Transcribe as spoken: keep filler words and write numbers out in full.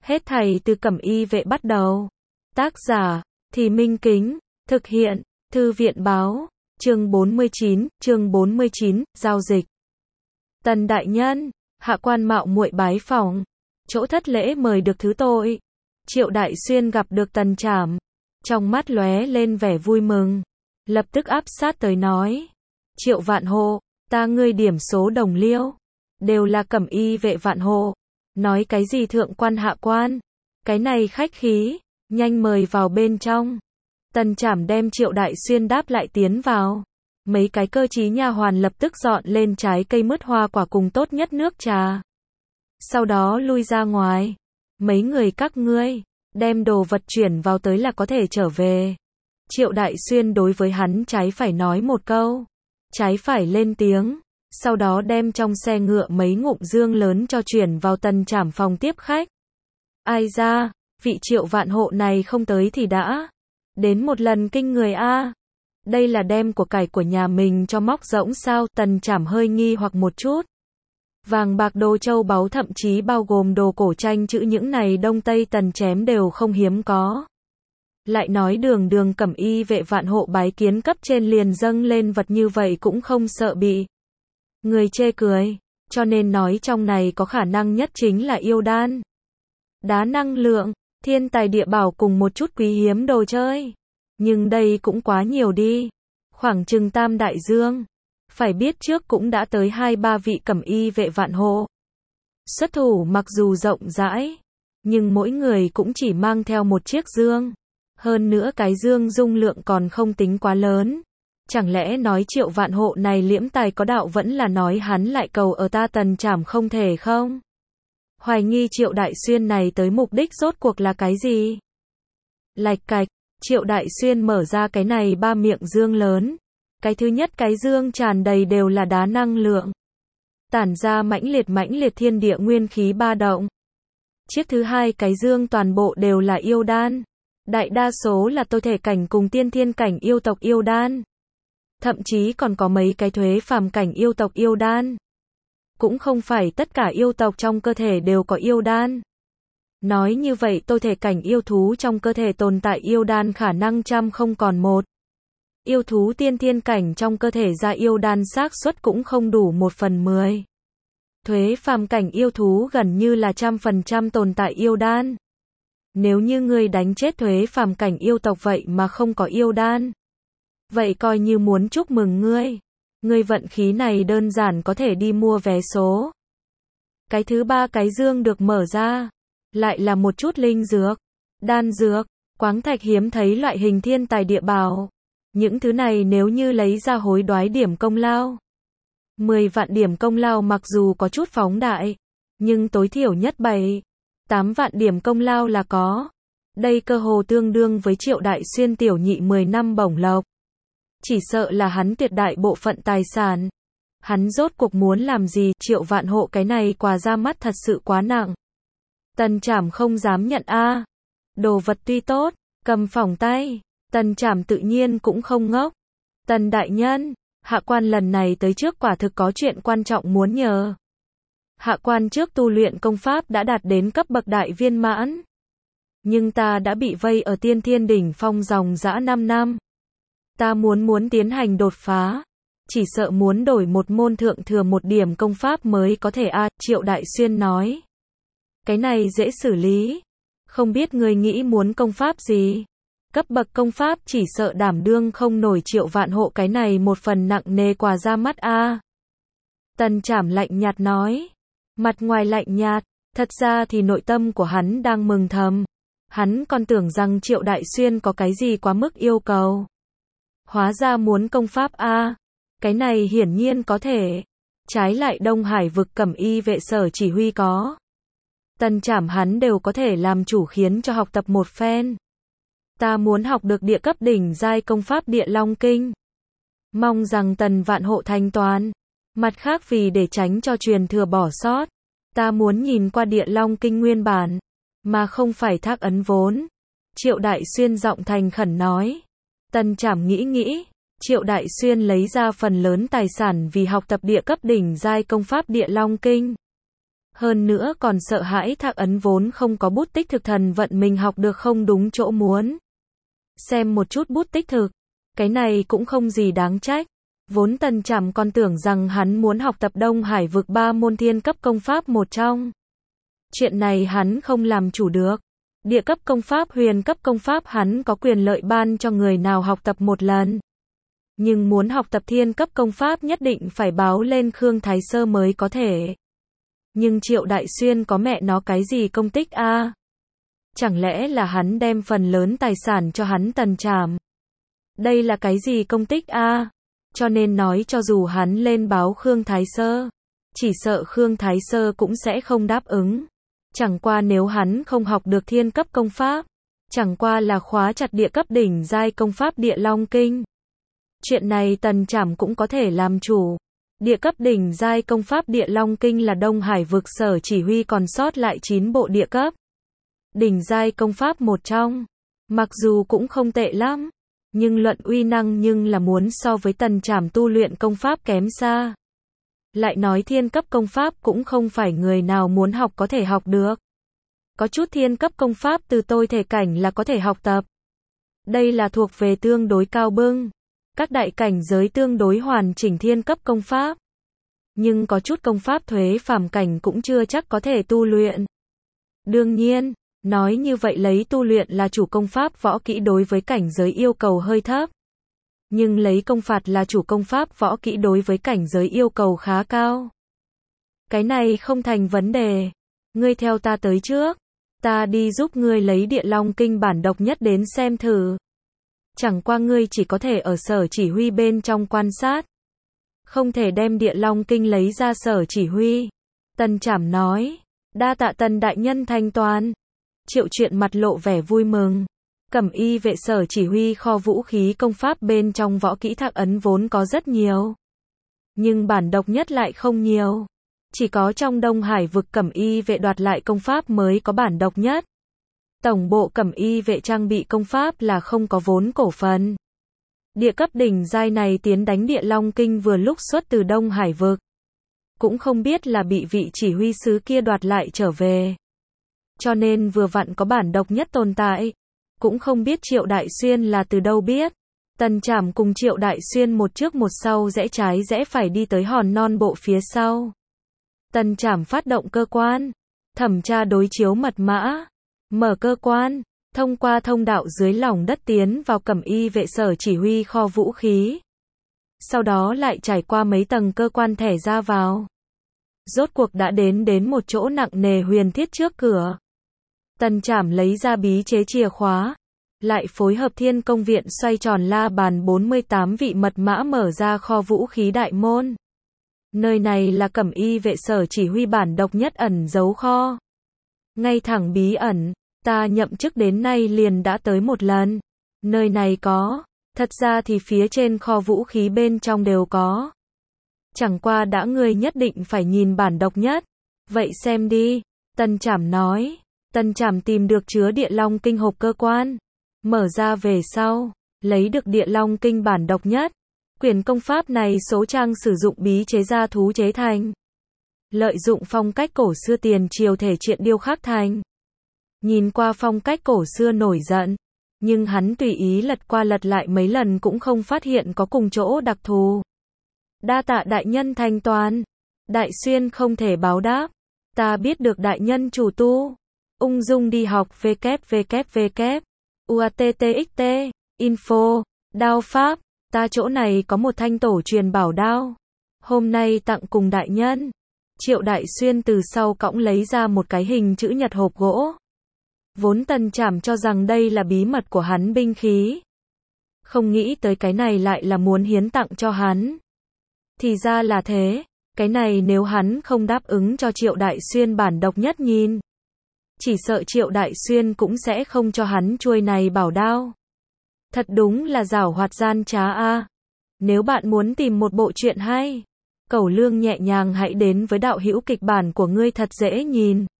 Hết thảy từ Cẩm Y vệ bắt đầu. Tác giả, Thì Minh Kính, thực hiện, Thư viện báo, chương bốn mươi chín, chương bốn mươi chín, giao dịch. Tần đại nhân, hạ quan mạo muội bái phỏng, chỗ thất lễ mời được thứ tội. Triệu Đại Xuyên gặp được Tần Trảm, trong mắt lóe lên vẻ vui mừng, lập tức áp sát tới nói: Triệu Vạn Hộ, ta ngươi điểm số đồng liêu, đều là Cẩm Y vệ Vạn Hộ, nói cái gì thượng quan hạ quan, cái này khách khí, nhanh mời vào bên trong. Tần Trảm đem Triệu Đại Xuyên đáp lại tiến vào. Mấy cái cơ trí nha hoàn lập tức dọn lên trái cây mứt hoa quả cùng tốt nhất nước trà. Sau đó lui ra ngoài. Mấy người các ngươi, đem đồ vật chuyển vào tới là có thể trở về. Triệu Đại Xuyên đối với hắn trái phải nói một câu. Trái phải lên tiếng. Sau đó đem trong xe ngựa mấy ngụm dương lớn cho chuyển vào Tần Trảm phòng tiếp khách. Ai ra, vị Triệu Vạn Hộ này không tới thì đã. Đến một lần kinh người a. Đây là đem của cải của nhà mình cho móc rỗng sao? Tần Trảm hơi nghi hoặc một chút. Vàng bạc đồ châu báu thậm chí bao gồm đồ cổ tranh chữ những này Đông Tây Tần chém đều không hiếm có. Lại nói đường đường Cẩm Y vệ Vạn Hộ bái kiến cấp trên liền dâng lên vật như vậy cũng không sợ bị người chê cười, cho nên nói trong này có khả năng nhất chính là yêu đan, đá năng lượng, thiên tài địa bảo cùng một chút quý hiếm đồ chơi. Nhưng đây cũng quá nhiều đi. Khoảng chừng tam đại dương. Phải biết trước cũng đã tới hai ba vị Cẩm Y vệ Vạn Hộ. Xuất thủ mặc dù rộng rãi, nhưng mỗi người cũng chỉ mang theo một chiếc dương. Hơn nữa cái dương dung lượng còn không tính quá lớn. Chẳng lẽ nói Triệu Vạn Hộ này liễm tài có đạo vẫn là nói hắn lại cầu ở ta Tần Trảm không thể không? Hoài nghi Triệu Đại Xuyên này tới mục đích rốt cuộc là cái gì? Lạch cạch, Triệu Đại Xuyên mở ra cái này ba miệng dương lớn. Cái thứ nhất cái dương tràn đầy đều là đá năng lượng. Tản ra mãnh liệt mãnh liệt thiên địa nguyên khí ba động. Chiếc thứ hai cái dương toàn bộ đều là yêu đan. Đại đa số là tôi thể cảnh cùng tiên thiên cảnh yêu tộc yêu đan. Thậm chí còn có mấy cái thuế phàm cảnh yêu tộc yêu đan. Cũng không phải tất cả yêu tộc trong cơ thể đều có yêu đan. Nói như vậy tôi thể cảnh yêu thú trong cơ thể tồn tại yêu đan khả năng trăm không còn một. Yêu thú tiên thiên cảnh trong cơ thể ra yêu đan xác suất cũng không đủ một phần mười. Thuế phàm cảnh yêu thú gần như là trăm phần trăm tồn tại yêu đan. Nếu như ngươi đánh chết thuế phàm cảnh yêu tộc vậy mà không có yêu đan, vậy coi như muốn chúc mừng ngươi. Ngươi vận khí này đơn giản có thể đi mua vé số. Cái thứ ba cái dương được mở ra, lại là một chút linh dược, đan dược, quáng thạch hiếm thấy loại hình thiên tài địa bảo. Những thứ này nếu như lấy ra hối đoái điểm công lao. mười vạn điểm công lao mặc dù có chút phóng đại, nhưng tối thiểu nhất bảy, tám vạn điểm công lao là có. Đây cơ hồ tương đương với Triệu Đại Xuyên tiểu nhị mười năm bổng lộc. Chỉ sợ là hắn tuyệt đại bộ phận tài sản. Hắn rốt cuộc muốn làm gì? Triệu Vạn Hộ cái này quà ra mắt thật sự quá nặng. Tần Trảm không dám nhận a. Đồ vật tuy tốt, cầm phỏng tay. Tần Trảm tự nhiên cũng không ngốc. Tần đại nhân, hạ quan lần này tới trước quả thực có chuyện quan trọng muốn nhờ. Hạ quan trước tu luyện công pháp đã đạt đến cấp bậc đại viên mãn. Nhưng ta đã bị vây ở tiên thiên đỉnh phong dòng dã năm năm. Ta muốn muốn tiến hành đột phá. Chỉ sợ muốn đổi một môn thượng thừa một điểm công pháp mới có thể a. Triệu Đại Xuyên nói. Cái này dễ xử lý. Không biết người nghĩ muốn công pháp gì? Cấp bậc công pháp chỉ sợ đảm đương không nổi Triệu Vạn Hộ cái này một phần nặng nề quà ra mắt a. Tần Trảm lạnh nhạt nói. Mặt ngoài lạnh nhạt, thật ra thì nội tâm của hắn đang mừng thầm. Hắn còn tưởng rằng Triệu Đại Xuyên có cái gì quá mức yêu cầu. Hóa ra muốn công pháp a. Cái này hiển nhiên có thể. Trái lại Đông Hải vực Cẩm Y vệ sở chỉ huy có. Tần Trảm hắn đều có thể làm chủ khiến cho học tập một phen. Ta muốn học được địa cấp đỉnh giai công pháp Địa Long Kinh. Mong rằng Tần Vạn Hộ thanh toán. Mặt khác vì để tránh cho truyền thừa bỏ sót, ta muốn nhìn qua Địa Long Kinh nguyên bản, mà không phải thác ấn vốn. Triệu Đại Xuyên giọng thành khẩn nói. Tần Trảm nghĩ nghĩ, Triệu Đại Xuyên lấy ra phần lớn tài sản vì học tập địa cấp đỉnh giai công pháp Địa Long Kinh. Hơn nữa còn sợ hãi Thạc Ấn vốn không có bút tích thực thần vận mình học được không đúng chỗ muốn. Xem một chút bút tích thực, cái này cũng không gì đáng trách. Vốn Tần Trảm còn tưởng rằng hắn muốn học tập Đông Hải vực ba môn thiên cấp công pháp một trong. Chuyện này hắn không làm chủ được. Địa cấp công pháp, huyền cấp công pháp hắn có quyền lợi ban cho người nào học tập một lần. Nhưng muốn học tập thiên cấp công pháp nhất định phải báo lên Khương Thái Sơ mới có thể. Nhưng Triệu Đại Xuyên có mẹ nó cái gì công tích a? À? Chẳng lẽ là hắn đem phần lớn tài sản cho hắn Tần Trảm? Đây là cái gì công tích a? À? Cho nên nói cho dù hắn lên báo Khương Thái Sơ, chỉ sợ Khương Thái Sơ cũng sẽ không đáp ứng. Chẳng qua nếu hắn không học được thiên cấp công pháp, chẳng qua là khóa chặt địa cấp đỉnh giai công pháp Địa Long Kinh. Chuyện này Tần Trảm cũng có thể làm chủ. Địa cấp đỉnh giai công pháp Địa Long Kinh là Đông Hải vực sở chỉ huy còn sót lại chín bộ địa cấp đỉnh giai công pháp một trong. Mặc dù cũng không tệ lắm, nhưng luận uy năng nhưng là muốn so với Tần Trảm tu luyện công pháp kém xa. Lại nói thiên cấp công pháp cũng không phải người nào muốn học có thể học được. Có chút thiên cấp công pháp từ tôi thể cảnh là có thể học tập. Đây là thuộc về tương đối cao bưng. Các đại cảnh giới tương đối hoàn chỉnh thiên cấp công pháp. Nhưng có chút công pháp thuế phàm cảnh cũng chưa chắc có thể tu luyện. Đương nhiên, nói như vậy lấy tu luyện là chủ công pháp võ kỹ đối với cảnh giới yêu cầu hơi thấp. Nhưng lấy công phạt là chủ công pháp võ kỹ đối với cảnh giới yêu cầu khá cao. Cái này không thành vấn đề. Ngươi theo ta tới trước. Ta đi giúp ngươi lấy Địa Long Kinh bản độc nhất đến xem thử. Chẳng qua ngươi chỉ có thể ở sở chỉ huy bên trong quan sát. Không thể đem Địa Long Kinh lấy ra sở chỉ huy. Tần Trảm nói. Đa tạ Tần đại nhân thanh toán. Triệu Chuyện mặt lộ vẻ vui mừng. Cẩm y vệ sở chỉ huy kho vũ khí công pháp bên trong võ kỹ Thạc Ấn vốn có rất nhiều. Nhưng bản độc nhất lại không nhiều. Chỉ có trong Đông Hải vực Cẩm y vệ đoạt lại công pháp mới có bản độc nhất. Tổng bộ Cẩm y vệ trang bị công pháp là không có vốn cổ phần. Địa cấp đỉnh giai này tiến đánh Địa Long Kinh vừa lúc xuất từ Đông Hải vực. Cũng không biết là bị vị chỉ huy sứ kia đoạt lại trở về. Cho nên vừa vặn có bản độc nhất tồn tại. Cũng không biết Triệu Đại Xuyên là từ đâu biết. Tần Trảm cùng Triệu Đại Xuyên một trước một sau rẽ trái rẽ phải đi tới hòn non bộ phía sau. Tần Trảm phát động cơ quan. Thẩm tra đối chiếu mật mã. Mở cơ quan. Thông qua thông đạo dưới lòng đất tiến vào Cẩm y vệ sở chỉ huy kho vũ khí. Sau đó lại trải qua mấy tầng cơ quan thẻ ra vào. Rốt cuộc đã đến đến một chỗ nặng nề huyền thiết trước cửa. Tần Trảm lấy ra bí chế chìa khóa. Lại phối hợp thiên công viện xoay tròn la bàn bốn mươi tám vị mật mã mở ra kho vũ khí đại môn. Nơi này là Cẩm y vệ sở chỉ huy bản độc nhất ẩn giấu kho. Ngay thẳng bí ẩn. Ta nhậm chức đến nay liền đã tới một lần. Nơi này có. Thật ra thì phía trên kho vũ khí bên trong đều có. Chẳng qua đã ngươi nhất định phải nhìn bản độc nhất. Vậy xem đi. Tần Trảm nói. Tần Trảm tìm được chứa Địa Long Kinh hộp cơ quan. Mở ra về sau. Lấy được Địa Long Kinh bản độc nhất. Quyển công pháp này số trang sử dụng bí chế gia thú chế thành. Lợi dụng phong cách cổ xưa tiền triều thể triện điêu khắc thành. Nhìn qua phong cách cổ xưa nổi giận. Nhưng hắn tùy ý lật qua lật lại mấy lần cũng không phát hiện có cùng chỗ đặc thù. Đa tạ đại nhân thanh toán. Đại Xuyên không thể báo đáp. Ta biết được đại nhân chủ tu. Ung dung đi học www. uattxt. Info. Đao pháp. Ta chỗ này có một thanh tổ truyền bảo đao. Hôm nay tặng cùng đại nhân. Triệu Đại Xuyên từ sau cõng lấy ra một cái hình chữ nhật hộp gỗ. Vốn Tần Trảm cho rằng đây là bí mật của hắn binh khí. Không nghĩ tới cái này lại là muốn hiến tặng cho hắn. Thì ra là thế. Cái này nếu hắn không đáp ứng cho Triệu Đại Xuyên bản độc nhất nhìn. Chỉ sợ Triệu Đại Xuyên cũng sẽ không cho hắn chuôi này bảo đao. Thật đúng là giảo hoạt gian trá a. Nếu bạn muốn tìm một bộ truyện hay, cẩu lương nhẹ nhàng hãy đến với đạo hữu kịch bản của ngươi thật dễ nhìn.